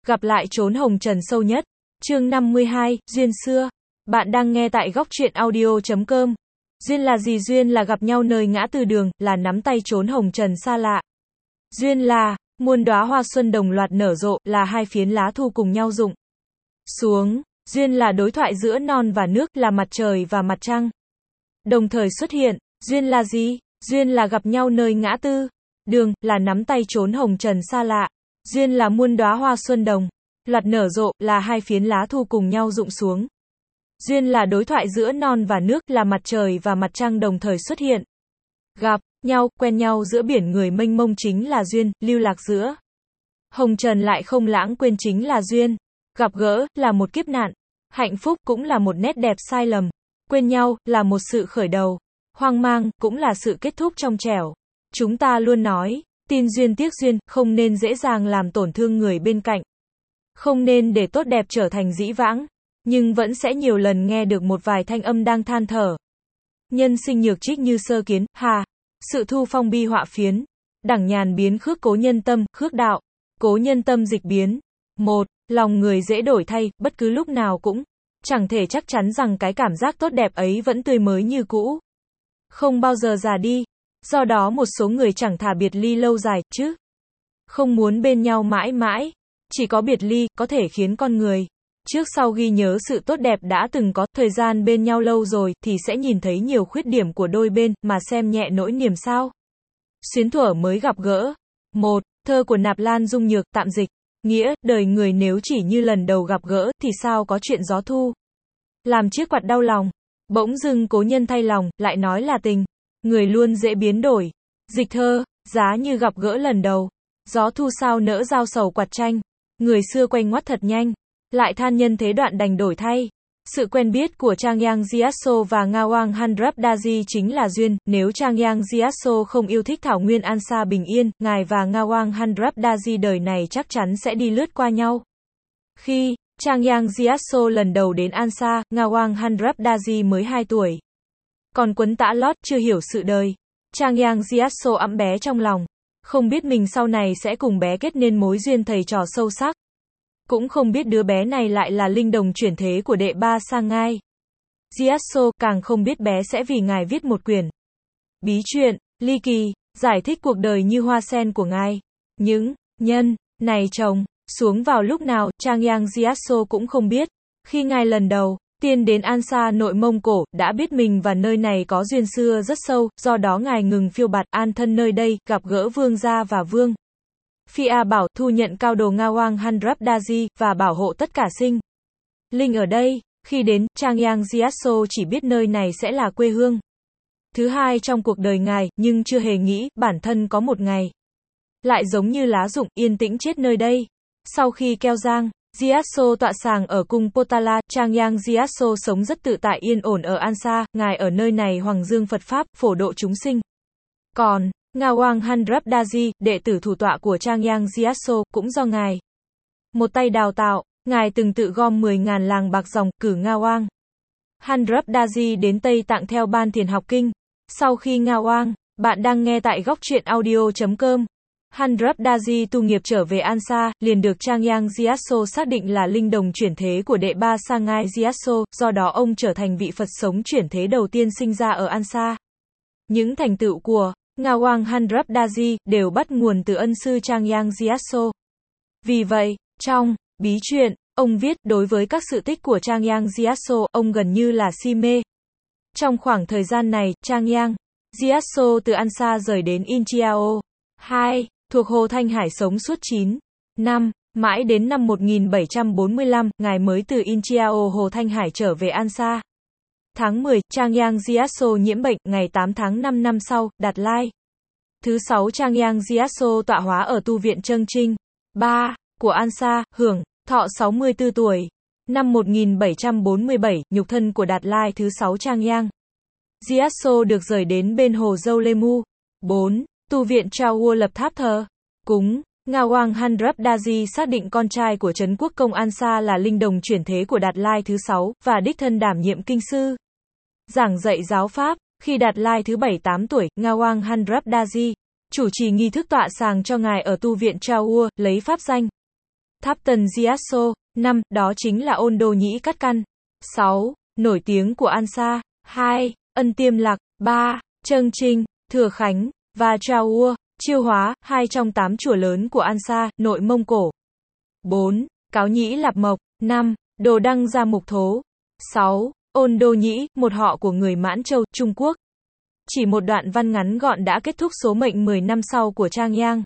Gặp lại chốn hồng trần sâu nhất. Chương 52, Duyên xưa. Bạn đang nghe tại góc truyện audio.com. Duyên là gì? Duyên là gặp nhau nơi ngã tư đường, là nắm tay chốn hồng trần xa lạ. Duyên là muôn đóa hoa xuân đồng loạt nở rộ, là hai phiến lá thu cùng nhau rụng xuống. Duyên là đối thoại giữa non và nước, là mặt trời và mặt trăng đồng thời xuất hiện. Duyên là gì? Duyên là gặp nhau nơi ngã tư đường, là nắm tay chốn hồng trần xa lạ. Duyên là muôn đóa hoa xuân đồng loạt nở rộ, là hai phiến lá thu cùng nhau rụng xuống. Duyên là đối thoại giữa non và nước, là mặt trời và mặt trăng đồng thời xuất hiện. Gặp nhau, quen nhau giữa biển người mênh mông chính là duyên, lưu lạc giữa hồng trần lại không lãng quên chính là duyên. Gặp gỡ là một kiếp nạn, hạnh phúc cũng là một nét đẹp sai lầm. Quên nhau là một sự khởi đầu, hoang mang cũng là sự kết thúc trong trẻo. Chúng ta luôn nói, tin duyên tiếc duyên, không nên dễ dàng làm tổn thương người bên cạnh. Không nên để tốt đẹp trở thành dĩ vãng. Nhưng vẫn sẽ nhiều lần nghe được một vài thanh âm đang than thở. Nhân sinh nhược trích như sơ kiến, hà. Sự thu phong bi họa phiến. Đẳng nhàn biến khước cố nhân tâm, khước đạo. Cố nhân tâm dịch biến. Một, lòng người dễ đổi thay, bất cứ lúc nào cũng chẳng thể chắc chắn rằng cái cảm giác tốt đẹp ấy vẫn tươi mới như cũ. Không bao giờ già đi. Do đó một số người chẳng thà biệt ly lâu dài, chứ không muốn bên nhau mãi mãi. Chỉ có biệt ly, có thể khiến con người trước sau ghi nhớ sự tốt đẹp đã từng có. Thời gian bên nhau lâu rồi, thì sẽ nhìn thấy nhiều khuyết điểm của đôi bên, mà xem nhẹ nỗi niềm sao xuyến thuở mới gặp gỡ. Một, thơ của Nạp Lan Dung Nhược, tạm dịch. Nghĩa, đời người nếu chỉ như lần đầu gặp gỡ, thì sao có chuyện gió thu làm chiếc quạt đau lòng. Bỗng dưng cố nhân thay lòng, lại nói là tình người luôn dễ biến đổi. Dịch thơ, giá như gặp gỡ lần đầu, gió thu sao nỡ giao sầu quạt tranh. Người xưa quanh ngoắt thật nhanh, lại than nhân thế đoạn đành đổi thay. Sự quen biết của Trang Yang Gyatso và Ngawang Handrapdaji chính là duyên. Nếu Trang Yang Gyatso không yêu thích thảo nguyên An Sa bình yên, ngài và Ngawang Handrapdaji đời này chắc chắn sẽ đi lướt qua nhau. Khi Trang Yang Gyatso lần đầu đến An Sa, Ngawang Handrapdaji mới 2 tuổi. Còn quấn tã lót, chưa hiểu sự đời. Trang Yang Gyatso ẵm bé trong lòng. Không biết mình sau này sẽ cùng bé kết nên mối duyên thầy trò sâu sắc. Cũng không biết đứa bé này lại là linh đồng chuyển thế của đệ ba sang ngai. Gyatso càng không biết bé sẽ vì ngài viết một quyển bí truyện ly kỳ, giải thích cuộc đời như hoa sen của ngài. Những nhân này trồng xuống vào lúc nào, Trang Yang Gyatso cũng không biết. Khi ngài lần đầu tiên đến An Sa nội Mông Cổ, đã biết mình và nơi này có duyên xưa rất sâu, do đó ngài ngừng phiêu bạt, an thân nơi đây, gặp gỡ vương gia và vương phi A Bảo, thu nhận cao đồ Ngawang Handrapdaji, và bảo hộ tất cả sinh linh ở đây. Khi đến, Trang Yang Gyatso chỉ biết nơi này sẽ là quê hương thứ hai trong cuộc đời ngài, nhưng chưa hề nghĩ, bản thân có một ngày lại giống như lá rụng, yên tĩnh chết nơi đây. Sau khi Keo Giang Gyatso tọa sàng ở cung Potala, Trang Yang Gyatso sống rất tự tại yên ổn ở An Sa, ngài ở nơi này hoằng dương Phật Pháp, phổ độ chúng sinh. Còn Ngawang Handrapdaji, đệ tử thủ tọa của Trang Yang Gyatso, cũng do ngài một tay đào tạo. Ngài từng tự gom 10.000 làng bạc dòng, cử Ngawang Handrapdaji đến Tây Tạng theo ban thiền học kinh. Sau khi Ngawang, bạn đang nghe tại góc truyện audio.com. Handrapdaji tu nghiệp trở về An Sa, liền được Trang Yang Gyatso xác định là linh đồng chuyển thế của đệ ba sa ngai Gyatso, do đó ông trở thành vị Phật sống chuyển thế đầu tiên sinh ra ở An Sa. Những thành tựu của Ngawang Handrapdaji đều bắt nguồn từ ân sư Trang Yang Gyatso. Vì vậy, trong bí truyện ông viết, đối với các sự tích của Trang Yang Gyatso, ông gần như là si mê. Trong khoảng thời gian này, Trang Yang Gyatso từ An Sa rời đến Inchiao 2, thuộc Hồ Thanh Hải sống suốt 9 năm, mãi đến năm 1745, ngài mới từ Inchiao Hồ Thanh Hải trở về An Sa. Tháng 10, Trang Yang Gyatso nhiễm bệnh, ngày 8 tháng 5 năm sau, Đạt Lai thứ 6 Trang Yang Gyatso tọa hóa ở tu viện Trâng Trinh 3 của An Sa, hưởng thọ 64 tuổi. Năm 1747, nhục thân của Đạt Lai thứ 6 Trang Yang Gyatso được rời đến bên hồ Dâu Lê Mu. 4. Tu viện Trao Vua lập tháp thờ cúng. Ngawang Handrapdaji xác định con trai của Trấn Quốc công An Sa là linh đồng chuyển thế của Đạt Lai thứ 6, và đích thân đảm nhiệm kinh sư, giảng dạy giáo pháp. Khi Đạt Lai thứ 7-8 tuổi, Ngawang Handrapdaji chủ trì nghi thức tọa sàng cho ngài ở tu viện Trao Vua, lấy pháp danh Tháp Tần Gyatso. 5. Đó chính là Ôn Đô Nhĩ Cát Căn. 6. Nổi tiếng của An Sa. 2. Ân Tiêm Lạc. 3. Trâng Trinh, Thừa Khánh, và Traua, Chiêu Hóa, 2 trong 8 chùa lớn của An Sa, Nội Mông Cổ. 4. Cáo Nhĩ Lạp Mộc. 5. Đồ Đăng Gia Mục Thố. 6. Ôn Đô Nhĩ, một họ của người Mãn Châu, Trung Quốc. Chỉ một đoạn văn ngắn gọn đã kết thúc số mệnh 10 năm sau của Trang Yang.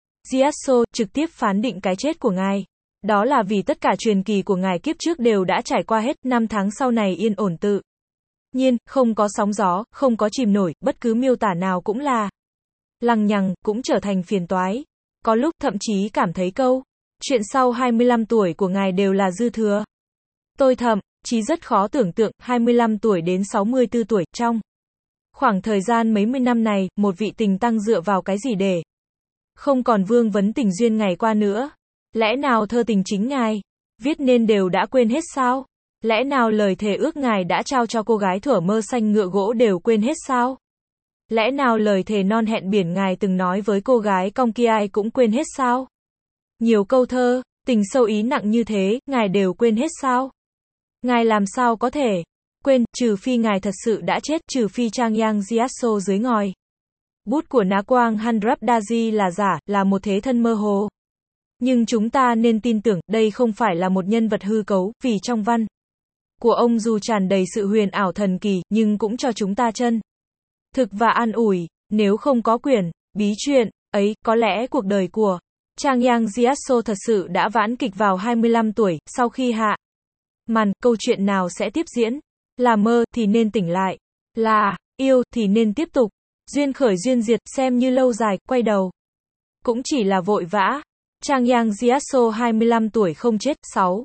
Gyatso trực tiếp phán định cái chết của ngài. Đó là vì tất cả truyền kỳ của ngài kiếp trước đều đã trải qua hết, 5 tháng sau này yên ổn tự nhiên, không có sóng gió, không có chìm nổi, bất cứ miêu tả nào cũng là lằng nhằng, cũng trở thành phiền toái. Có lúc thậm chí cảm thấy câu chuyện sau 25 tuổi của ngài đều là dư thừa. Tôi thậm chí rất khó tưởng tượng 25 tuổi đến 64 tuổi trong khoảng thời gian mấy mươi năm này, một vị tình tăng dựa vào cái gì để không còn vương vấn tình duyên ngày qua nữa. Lẽ nào thơ tình chính ngài viết nên đều đã quên hết sao? Lẽ nào lời thề ước ngài đã trao cho cô gái thuở mơ xanh ngựa gỗ đều quên hết sao? Lẽ nào lời thề non hẹn biển ngài từng nói với cô gái cong kia ai cũng quên hết sao? Nhiều câu thơ, tình sâu ý nặng như thế, ngài đều quên hết sao? Ngài làm sao có thể quên, trừ phi ngài thật sự đã chết, trừ phi Trang Yang Gyatso dưới ngòi bút của Ná Quang Handrapdaji là giả, là một thế thân mơ hồ. Nhưng chúng ta nên tin tưởng, đây không phải là một nhân vật hư cấu, vì trong văn của ông dù tràn đầy sự huyền ảo thần kỳ, nhưng cũng cho chúng ta chân thực và an ủi. Nếu không có quyển bí truyện ấy, có lẽ cuộc đời của Trang Yang Gyatso thật sự đã vãn kịch vào 25 tuổi, sau khi hạ màn, câu chuyện nào sẽ tiếp diễn? Là mơ thì nên tỉnh lại, là yêu thì nên tiếp tục, duyên khởi duyên diệt xem như lâu dài, quay đầu cũng chỉ là vội vã. Trang Yang Gyatso 25 tuổi không chết,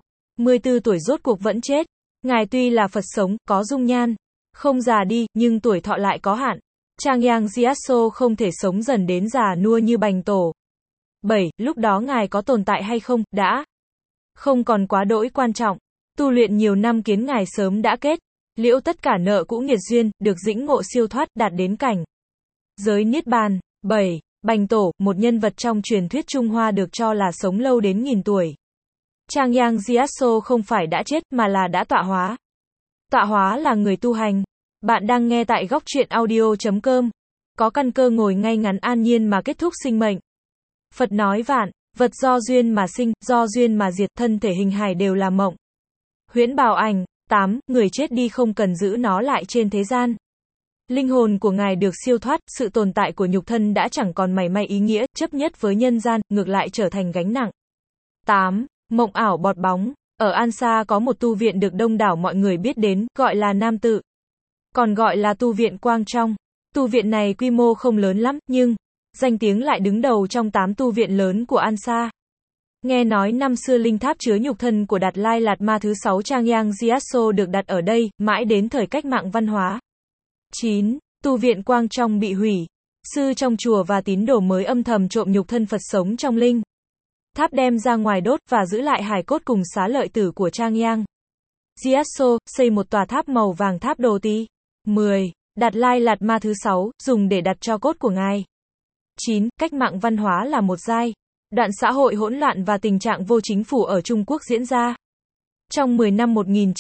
64 tuổi rốt cuộc vẫn chết. Ngài tuy là Phật sống, có dung nhan không già đi, nhưng tuổi thọ lại có hạn. Trang Yang Gyatso không thể sống dần đến già nua như Bành Tổ. 7. Lúc đó ngài có tồn tại hay không, đã không còn quá đỗi quan trọng. Tu luyện nhiều năm kiến ngài sớm đã kết liễu tất cả nợ cũ nghiệt duyên, được dĩnh ngộ siêu thoát, đạt đến cảnh giới niết bàn. 7. Bành Tổ, một nhân vật trong truyền thuyết Trung Hoa được cho là sống lâu đến 1000 tuổi. Trang Yang Gyatso không phải đã chết, mà là đã tọa hóa. Tọa hóa là người tu hành. Bạn đang nghe tại góc truyện audio.com. Có căn cơ ngồi ngay ngắn an nhiên mà kết thúc sinh mệnh. Phật nói vạn vật do duyên mà sinh, do duyên mà diệt, thân thể hình hài đều là mộng huyễn bào ảnh. 8. Người chết đi không cần giữ nó lại trên thế gian. Linh hồn của ngài được siêu thoát, sự tồn tại của nhục thân đã chẳng còn mảy may ý nghĩa, chấp nhất với nhân gian, ngược lại trở thành gánh nặng. 8. Mộng ảo bọt bóng. Ở An Sa có một tu viện được đông đảo mọi người biết đến, gọi là Nam Tự. Còn gọi là tu viện Quang Trong. Tu viện này quy mô không lớn lắm, nhưng danh tiếng lại đứng đầu trong 8 tu viện lớn của An Sa. Nghe nói năm xưa linh tháp chứa nhục thân của Đạt Lai Lạt Ma thứ 6 Trang Yang Gyatso được đặt ở đây, mãi đến thời cách mạng văn hóa. 9. Tu viện Quang Trong bị hủy. Sư trong chùa và tín đồ mới âm thầm trộm nhục thân Phật sống trong linh tháp đem ra ngoài đốt và giữ lại hài cốt cùng xá lợi tử của Trang Yang Gyatso, xây một tòa tháp màu vàng tháp Đồ Tý. 10. Đạt Lai Lạt Ma thứ 6, dùng để đặt tro cốt của ngài. 9. Cách mạng văn hóa là một giai đoạn xã hội hỗn loạn và tình trạng vô chính phủ ở Trung Quốc diễn ra. Trong 10 năm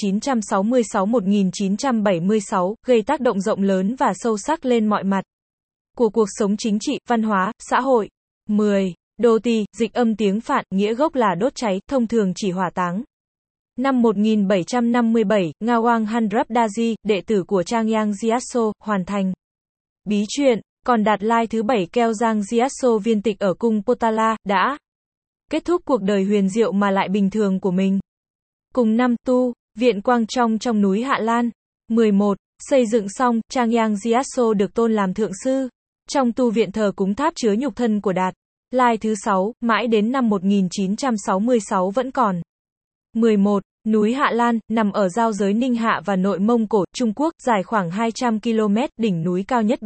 1966-1976, gây tác động rộng lớn và sâu sắc lên mọi mặt của cuộc sống chính trị, văn hóa, xã hội. 10. Đồ Tý, dịch âm tiếng Phạn, nghĩa gốc là đốt cháy, thông thường chỉ hỏa táng. Năm 1757, Ngawang Handrapdaji, đệ tử của Trang Yang Gyatso, hoàn thành bí truyện. Còn Đạt Lai thứ 7 Keo Giang Gyatso viên tịch ở cung Potala, đã kết thúc cuộc đời huyền diệu mà lại bình thường của mình. Cùng năm, tu viện Quang Trong trong núi Hạ Lan. 11. Xây dựng xong, Trang Yang Gyatso được tôn làm thượng sư. Trong tu viện thờ cúng tháp chứa nhục thân của Đạt Lai thứ 6, mãi đến năm 1966 vẫn còn. 11. Núi Hạ Lan, nằm ở giao giới Ninh Hạ và Nội Mông Cổ, Trung Quốc, dài khoảng 200 km, đỉnh núi cao nhất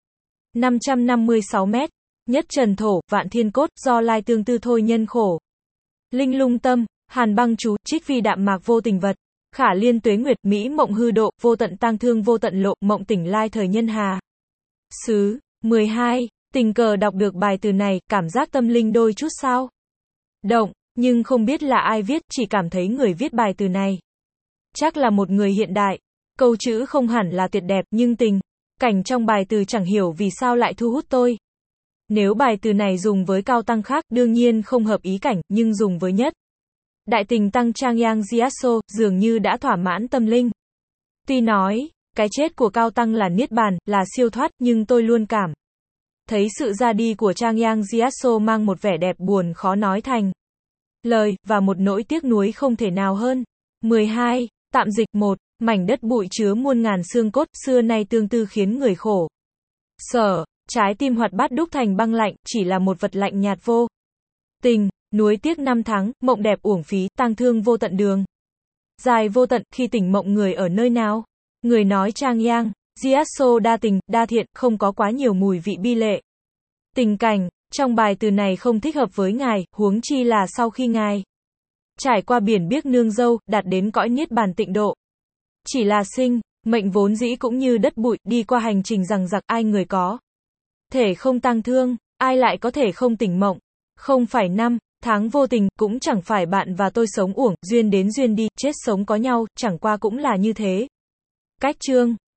556 mét. Nhất trần thổ, vạn thiên cốt, do lai tương tư thôi nhân khổ. Linh lung tâm, hàn băng chú, trích vi đạm mạc vô tình vật. Khả liên tuế nguyệt, mỹ mộng hư độ, vô tận tang thương vô tận lộ, mộng tỉnh lai thời nhân hà. Sứ. 12. Tình cờ đọc được bài từ này, cảm giác tâm linh đôi chút sao động. Nhưng không biết là ai viết, chỉ cảm thấy người viết bài từ này chắc là một người hiện đại. Câu chữ không hẳn là tuyệt đẹp, nhưng tình cảnh trong bài từ chẳng hiểu vì sao lại thu hút tôi. Nếu bài từ này dùng với cao tăng khác, đương nhiên không hợp ý cảnh, nhưng dùng với nhất đại tình tăng Changyang Gyatso, dường như đã thỏa mãn tâm linh. Tuy nói, cái chết của cao tăng là niết bàn, là siêu thoát, nhưng tôi luôn cảm thấy sự ra đi của Changyang Gyatso mang một vẻ đẹp buồn khó nói thành lời, và một nỗi tiếc nuối không thể nào hơn. 12. Tạm dịch 1. Mảnh đất bụi chứa muôn ngàn xương cốt, xưa nay tương tư khiến người khổ sở. Trái tim hoạt bát đúc thành băng lạnh, chỉ là một vật lạnh nhạt vô tình. Nuối tiếc năm tháng, mộng đẹp uổng phí, tang thương vô tận đường dài vô tận, khi tỉnh mộng người ở nơi nào? Người nói Changyang Gyatso đa tình, đa thiện, không có quá nhiều mùi vị bi lệ. Tình cảnh trong bài từ này không thích hợp với ngài, huống chi là sau khi ngài trải qua biển biếc nương dâu, đạt đến cõi niết bàn tịnh độ. Chỉ là sinh mệnh vốn dĩ cũng như đất bụi, đi qua hành trình rằng giặc, ai người có thể không tang thương, ai lại có thể không tỉnh mộng. Không phải năm tháng vô tình, cũng chẳng phải bạn và tôi sống uổng, duyên đến duyên đi, chết sống có nhau, chẳng qua cũng là như thế. Cách chương